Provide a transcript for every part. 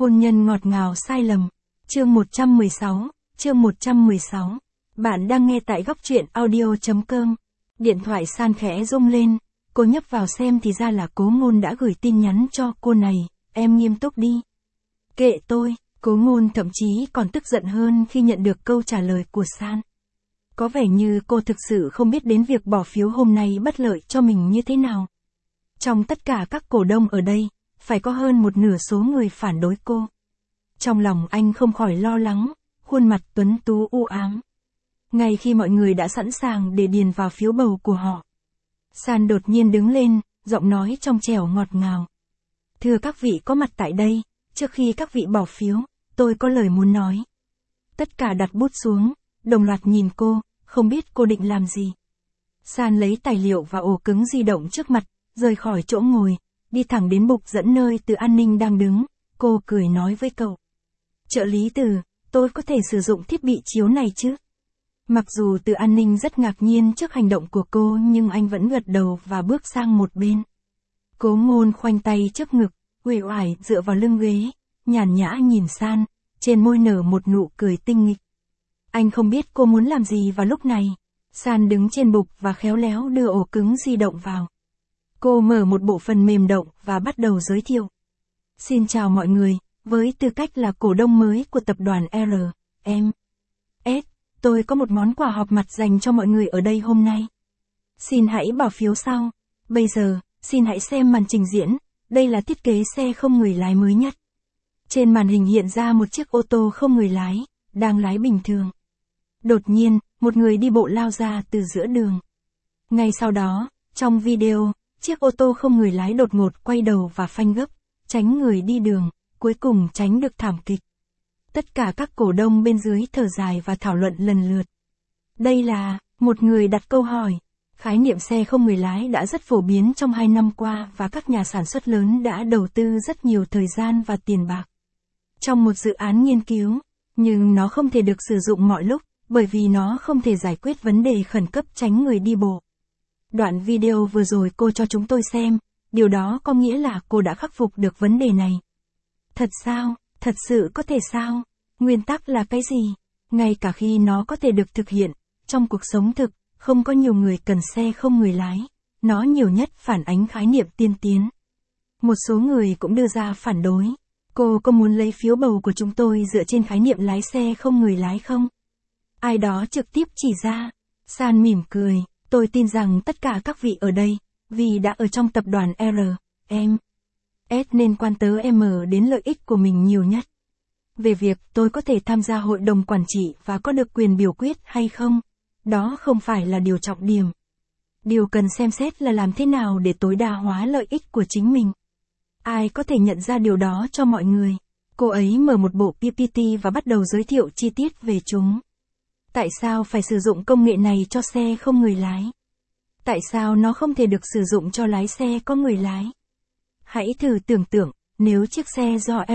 Hôn nhân ngọt ngào sai lầm. Chương 116, chương 116. Bạn đang nghe tại góc truyện audio.com. Điện thoại San khẽ rung lên, cô nhấp vào xem thì ra là Cố Ngôn đã gửi tin nhắn cho cô này, em nghiêm túc đi. Kệ tôi, Cố Ngôn thậm chí còn tức giận hơn khi nhận được câu trả lời của San. Có vẻ như cô thực sự không biết đến việc bỏ phiếu hôm nay bất lợi cho mình như thế nào. Trong tất cả các cổ đông ở đây, phải có hơn một nửa số người phản đối cô. Trong lòng anh không khỏi lo lắng, khuôn mặt tuấn tú u ám. Ngay khi mọi người đã sẵn sàng để điền vào phiếu bầu của họ, San đột nhiên đứng lên, giọng nói trong trẻo ngọt ngào. Thưa các vị có mặt tại đây, trước khi các vị bỏ phiếu, tôi có lời muốn nói. Tất cả đặt bút xuống, đồng loạt nhìn cô, không biết cô định làm gì. San lấy tài liệu và ổ cứng di động trước mặt, rời khỏi chỗ ngồi, đi thẳng đến bục dẫn nơi Từ An Ninh đang đứng, cô cười nói với cậu. Trợ lý Từ, tôi có thể sử dụng thiết bị chiếu này chứ? Mặc dù Từ An Ninh rất ngạc nhiên trước hành động của cô nhưng anh vẫn gật đầu và bước sang một bên. Cố Ngôn khoanh tay trước ngực, uể oải dựa vào lưng ghế, nhàn nhã nhìn San, trên môi nở một nụ cười tinh nghịch. Anh không biết cô muốn làm gì vào lúc này. San đứng trên bục và khéo léo đưa ổ cứng di động vào. Cô mở một bộ phần mềm động và bắt đầu giới thiệu. Xin chào mọi người, với tư cách là cổ đông mới của tập đoàn R.M.S, tôi có một món quà họp mặt dành cho mọi người ở đây hôm nay. Xin hãy bỏ phiếu sau. Bây giờ, xin hãy xem màn trình diễn, đây là thiết kế xe không người lái mới nhất. Trên màn hình hiện ra một chiếc ô tô không người lái, đang lái bình thường. Đột nhiên, một người đi bộ lao ra từ giữa đường. Ngay sau đó, trong video, chiếc ô tô không người lái đột ngột quay đầu và phanh gấp, tránh người đi đường, cuối cùng tránh được thảm kịch. Tất cả các cổ đông bên dưới thở dài và thảo luận lần lượt. Đây là, một người đặt câu hỏi. Khái niệm xe không người lái đã rất phổ biến trong 2 năm qua và các nhà sản xuất lớn đã đầu tư rất nhiều thời gian và tiền bạc trong một dự án nghiên cứu, nhưng nó không thể được sử dụng mọi lúc, bởi vì nó không thể giải quyết vấn đề khẩn cấp tránh người đi bộ. Đoạn video vừa rồi cô cho chúng tôi xem, điều đó có nghĩa là cô đã khắc phục được vấn đề này. Thật sao? Thật sự có thể sao? Nguyên tắc là cái gì? Ngay cả khi nó có thể được thực hiện, trong cuộc sống thực, không có nhiều người cần xe không người lái. Nó nhiều nhất phản ánh khái niệm tiên tiến. Một số người cũng đưa ra phản đối. Cô có muốn lấy phiếu bầu của chúng tôi dựa trên khái niệm lái xe không người lái không? Ai đó trực tiếp chỉ ra. San mỉm cười. Tôi tin rằng tất cả các vị ở đây, vì đã ở trong tập đoàn R.M.S nên quan tới đến lợi ích của mình nhiều nhất. Về việc tôi có thể tham gia hội đồng quản trị và có được quyền biểu quyết hay không, đó không phải là điều trọng điểm. Điều cần xem xét là làm thế nào để tối đa hóa lợi ích của chính mình. Ai có thể nhận ra điều đó cho mọi người? Cô ấy mở một bộ PPT và bắt đầu giới thiệu chi tiết về chúng. Tại sao phải sử dụng công nghệ này cho xe không người lái? Tại sao nó không thể được sử dụng cho lái xe có người lái? Hãy thử tưởng tượng, nếu chiếc xe do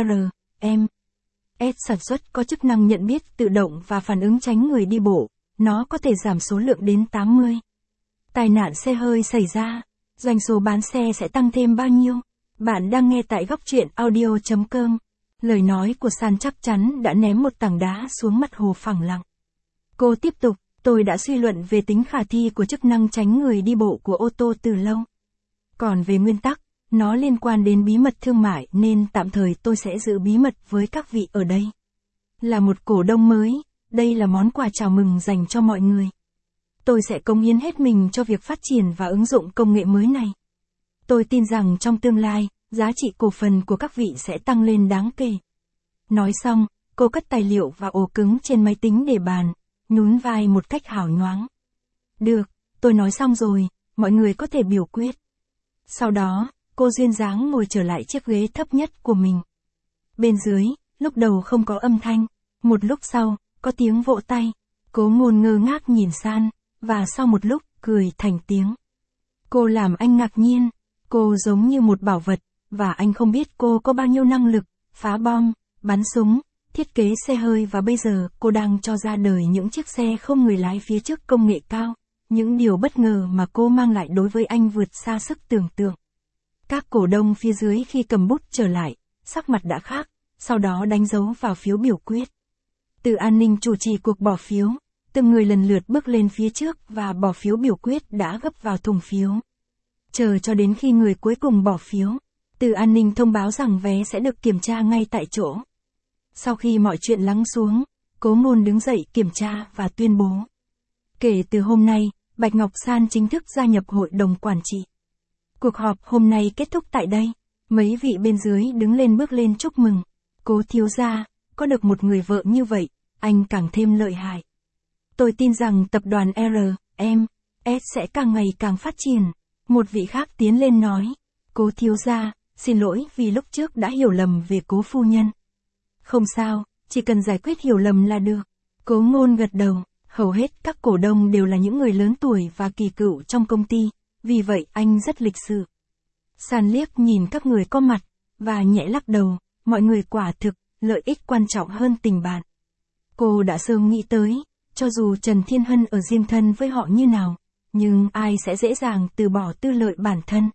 R.M.S sản xuất có chức năng nhận biết tự động và phản ứng tránh người đi bộ, nó có thể giảm số lượng đến 80. Tai nạn xe hơi xảy ra, doanh số bán xe sẽ tăng thêm bao nhiêu? Bạn đang nghe tại góc truyện audio.com. Lời nói của San chắc chắn đã ném một tảng đá xuống mặt hồ phẳng lặng. Cô tiếp tục, tôi đã suy luận về tính khả thi của chức năng tránh người đi bộ của ô tô từ lâu. Còn về nguyên tắc, nó liên quan đến bí mật thương mại nên tạm thời tôi sẽ giữ bí mật với các vị ở đây. Là một cổ đông mới, đây là món quà chào mừng dành cho mọi người. Tôi sẽ cống hiến hết mình cho việc phát triển và ứng dụng công nghệ mới này. Tôi tin rằng trong tương lai, giá trị cổ phần của các vị sẽ tăng lên đáng kể. Nói xong, cô cất tài liệu và ổ cứng trên máy tính để bàn, nhún vai một cách hào nhoáng. Được, tôi nói xong rồi, mọi người có thể biểu quyết. Sau đó, cô duyên dáng ngồi trở lại chiếc ghế thấp nhất của mình. Bên dưới, lúc đầu không có âm thanh, một lúc sau, có tiếng vỗ tay. Cố Ngôn ngơ ngác nhìn San, và sau một lúc, cười thành tiếng. Cô làm anh ngạc nhiên, cô giống như một bảo vật, và anh không biết cô có bao nhiêu năng lực, phá bom, bắn súng, thiết kế xe hơi và bây giờ cô đang cho ra đời những chiếc xe không người lái phía trước công nghệ cao. Những điều bất ngờ mà cô mang lại đối với anh vượt xa sức tưởng tượng. Các cổ đông phía dưới khi cầm bút trở lại, sắc mặt đã khác, sau đó đánh dấu vào phiếu biểu quyết. Từ An Ninh chủ trì cuộc bỏ phiếu, từng người lần lượt bước lên phía trước và bỏ phiếu biểu quyết đã gấp vào thùng phiếu. Chờ cho đến khi người cuối cùng bỏ phiếu, Từ An Ninh thông báo rằng vé sẽ được kiểm tra ngay tại chỗ. Sau khi mọi chuyện lắng xuống, Cố Ngôn đứng dậy kiểm tra và tuyên bố. Kể từ hôm nay, Bạch Ngọc San chính thức gia nhập hội đồng quản trị. Cuộc họp hôm nay kết thúc tại đây. Mấy vị bên dưới đứng lên bước lên chúc mừng. Cố thiếu gia, có được một người vợ như vậy, anh càng thêm lợi hại. Tôi tin rằng tập đoàn R.M.S sẽ càng ngày càng phát triển. Một vị khác tiến lên nói. Cố thiếu gia, xin lỗi vì lúc trước đã hiểu lầm về Cố phu nhân. Không sao, chỉ cần giải quyết hiểu lầm là được. Cố Ngôn gật đầu, hầu hết các cổ đông đều là những người lớn tuổi và kỳ cựu trong công ty, vì vậy anh rất lịch sự. San liếc nhìn các người có mặt, và nhẹ lắc đầu, mọi người quả thực, lợi ích quan trọng hơn tình bạn. Cô đã sớm nghĩ tới, cho dù Trần Thiên Hân ở riêng thân với họ như nào, nhưng ai sẽ dễ dàng từ bỏ tư lợi bản thân.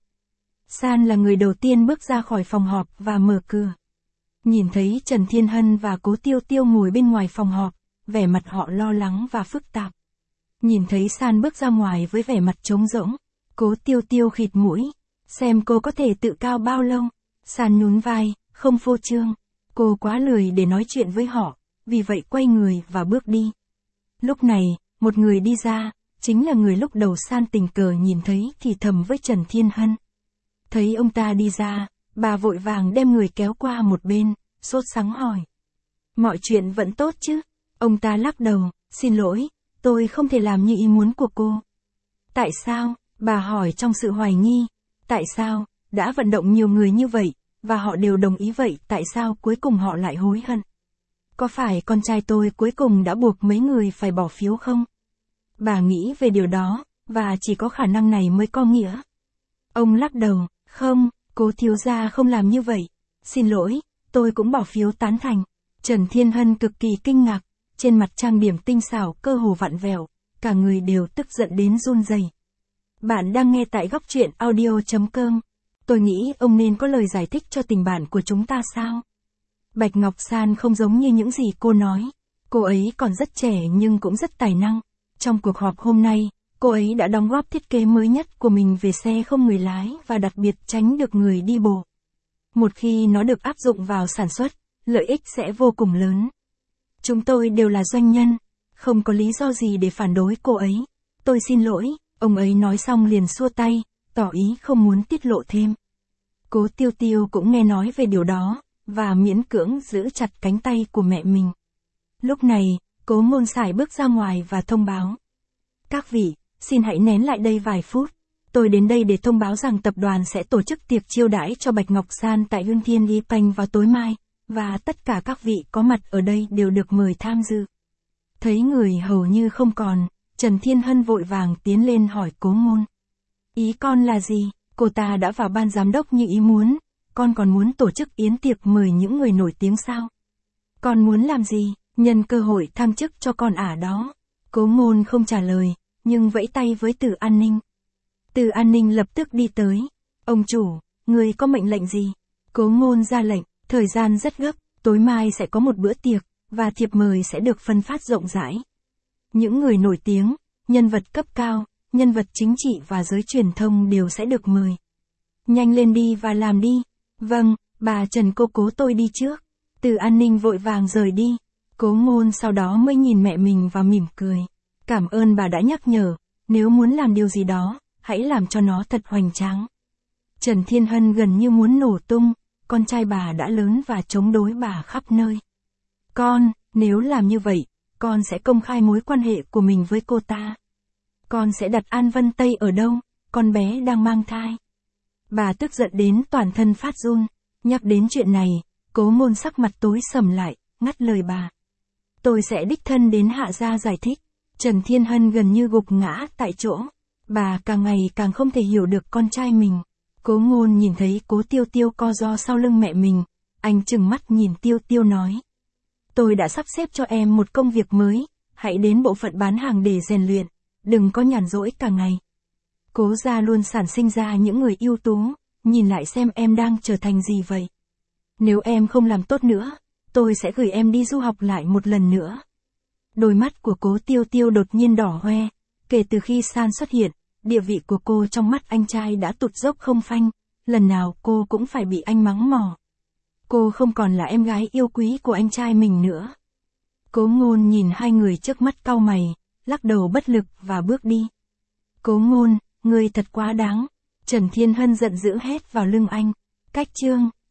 San là người đầu tiên bước ra khỏi phòng họp và mở cửa. Nhìn thấy Trần Thiên Hân và Cố Tiêu Tiêu ngồi bên ngoài phòng họp, vẻ mặt họ lo lắng và phức tạp. Nhìn thấy San bước ra ngoài với vẻ mặt trống rỗng, Cố Tiêu Tiêu khịt mũi, xem cô có thể tự cao bao lâu. San nhún vai, không phô trương. Cô quá lười để nói chuyện với họ, vì vậy quay người và bước đi. Lúc này, một người đi ra, chính là người lúc đầu San tình cờ nhìn thấy thì thầm với Trần Thiên Hân. Thấy ông ta đi ra, bà vội vàng đem người kéo qua một bên, sốt sắng hỏi. Mọi chuyện vẫn tốt chứ? Ông ta lắc đầu, xin lỗi, tôi không thể làm như ý muốn của cô. Tại sao? Bà hỏi trong sự hoài nghi. Tại sao? Đã vận động nhiều người như vậy, và họ đều đồng ý vậy, tại sao cuối cùng họ lại hối hận? Có phải con trai tôi cuối cùng đã buộc mấy người phải bỏ phiếu không? Bà nghĩ về điều đó, và chỉ có khả năng này mới có nghĩa. Ông lắc đầu, không, Cố thiếu gia không làm như vậy. Xin lỗi, tôi cũng bỏ phiếu tán thành. Trần Thiên Hân cực kỳ kinh ngạc, trên mặt trang điểm tinh xảo cơ hồ vặn vẹo, cả người đều tức giận đến run rẩy. Bạn đang nghe tại góc truyện audio.com. Tôi nghĩ ông nên có lời giải thích cho tình bạn của chúng ta sao? Bạch Ngọc San không giống như những gì cô nói. Cô ấy còn rất trẻ nhưng cũng rất tài năng. Trong cuộc họp hôm nay, cô ấy đã đóng góp thiết kế mới nhất của mình về xe không người lái và đặc biệt tránh được người đi bộ. Một khi nó được áp dụng vào sản xuất, lợi ích sẽ vô cùng lớn. Chúng tôi đều là doanh nhân, không có lý do gì để phản đối cô ấy. Tôi xin lỗi, ông ấy nói xong liền xua tay, tỏ ý không muốn tiết lộ thêm. Cố Tiêu Tiêu cũng nghe nói về điều đó, và miễn cưỡng giữ chặt cánh tay của mẹ mình. Lúc này, Cố Ngôn Sải bước ra ngoài và thông báo. Các vị, xin hãy nén lại đây vài phút. Tôi đến đây để thông báo rằng tập đoàn sẽ tổ chức tiệc chiêu đãi cho Bạch Ngọc San tại Ương Thiên Y Panh vào tối mai, và tất cả các vị có mặt ở đây đều được mời tham dự. Thấy người hầu như không còn, Trần Thiên Hân vội vàng tiến lên hỏi Cố Ngôn. Ý con là gì? Cô ta đã vào ban giám đốc như ý muốn, con còn muốn tổ chức yến tiệc mời những người nổi tiếng sao? Con muốn làm gì? Nhân cơ hội thăng chức cho con ả đó. Cố Ngôn không trả lời, nhưng vẫy tay với Từ An Ninh. Từ An Ninh lập tức đi tới. Ông chủ, người có mệnh lệnh gì? Cố Ngôn ra lệnh, thời gian rất gấp, tối mai sẽ có một bữa tiệc, và thiệp mời sẽ được phân phát rộng rãi. Những người nổi tiếng, nhân vật cấp cao, nhân vật chính trị và giới truyền thông đều sẽ được mời. Nhanh lên đi và làm đi. Vâng, bà Trần cố tôi đi trước. Từ An Ninh vội vàng rời đi. Cố Ngôn sau đó mới nhìn mẹ mình và mỉm cười. Cảm ơn bà đã nhắc nhở, nếu muốn làm điều gì đó, hãy làm cho nó thật hoành tráng. Trần Thiên Hân gần như muốn nổ tung, con trai bà đã lớn và chống đối bà khắp nơi. Con, nếu làm như vậy, con sẽ công khai mối quan hệ của mình với cô ta. Con sẽ đặt An Vân Tây ở đâu, con bé đang mang thai. Bà tức giận đến toàn thân phát run, nhắc đến chuyện này, Cố Ngôn sắc mặt tối sầm lại, ngắt lời bà. Tôi sẽ đích thân đến Hạ gia giải thích. Trần Thiên Hân gần như gục ngã tại chỗ. Bà càng ngày càng không thể hiểu được con trai mình. Cố Ngôn nhìn thấy Cố Tiêu Tiêu co ro sau lưng mẹ mình, anh trừng mắt nhìn Tiêu Tiêu nói. Tôi đã sắp xếp cho em một công việc mới, hãy đến bộ phận bán hàng để rèn luyện, đừng có nhàn rỗi cả ngày. Cố gia luôn sản sinh ra những người ưu tú, nhìn lại xem em đang trở thành gì vậy. Nếu em không làm tốt nữa, tôi sẽ gửi em đi du học lại một lần nữa. Đôi mắt của Cố Tiêu Tiêu đột nhiên đỏ hoe. Kể từ khi San xuất hiện, địa vị của cô trong mắt anh trai đã tụt dốc không phanh. Lần nào cô cũng phải bị anh mắng mỏ. Cô không còn là em gái yêu quý của anh trai mình nữa. Cố Ngôn nhìn hai người trước mắt cau mày, lắc đầu bất lực và bước đi. Cố Ngôn, ngươi thật quá đáng. Trần Thiên Hân giận dữ hét vào lưng anh. Cách chương